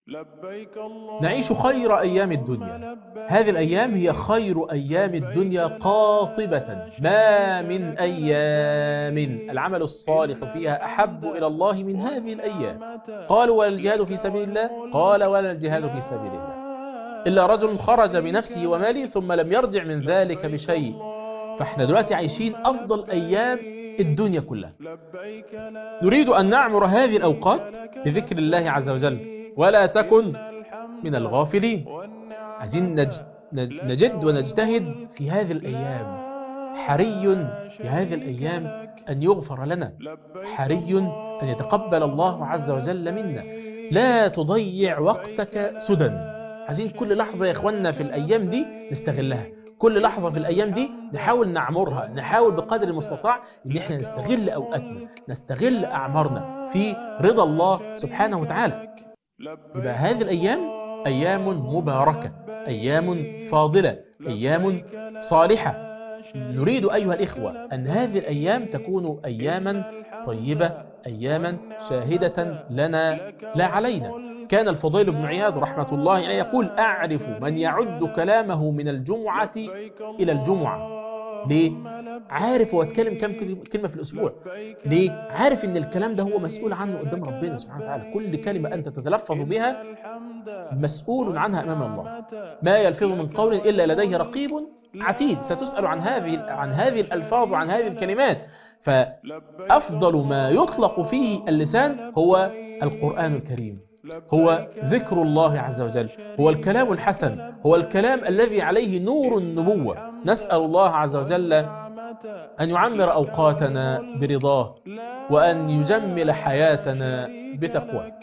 نعيش خير أيام الدنيا. هذه الأيام هي خير أيام الدنيا قاطبة، ما من أيام العمل الصالح فيها أحب إلى الله من هذه الأيام. قالوا ولا الجهاد في سبيل الله؟ قال ولا الجهاد في سبيل الله إلا رجل خرج بنفسه وماله ثم لم يرجع من ذلك بشيء. فاحنا دلوقتي عايشين أفضل أيام الدنيا كلها. نريد أن نعمر هذه الأوقات بذكر الله عز وجل، ولا تكن من الغافلين. عايزين نجد ونجتهد في هذه الأيام. حري في هذه الأيام أن يغفر لنا، حري أن يتقبل الله عز وجل منا. لا تضيع وقتك سدى. عايزين كل لحظة يا إخواننا في الأيام دي نستغلها، كل لحظة في الأيام دي نحاول نعمرها، نحاول بقدر المستطاع إن احنا نستغل أوقاتنا، نستغل أعمارنا في رضا الله سبحانه وتعالى. يبقى هذه الأيام أيام مباركة، أيام فاضلة، أيام صالحة. نريد أيها الإخوة أن هذه الأيام تكون أياما طيبة، أياما شاهدة لنا لا علينا. كان الفضيل بن عياض رحمة الله عليه يقول: أعرف من يعد كلامه من الجمعة إلى الجمعة. ليه؟ عارف هو اتكلم كم كلمة في الأسبوع. ليه؟ عارف ان الكلام ده هو مسؤول عنه قدام ربنا سبحانه وتعالى. كل كلمة أنت تتلفظ بها مسؤول عنها أمام الله. ما يلفظ من قول إلا لديه رقيب عتيد. ستسأل عن هذه الألفاظ وعن هذه الكلمات. فأفضل ما يطلق فيه اللسان هو القرآن الكريم، هو ذكر الله عز وجل، هو الكلام الحسن، هو الكلام الذي عليه نور النبوة. نسأل الله عز وجل أن يعمر أوقاتنا برضاه، وأن يجمل حياتنا بتقواه.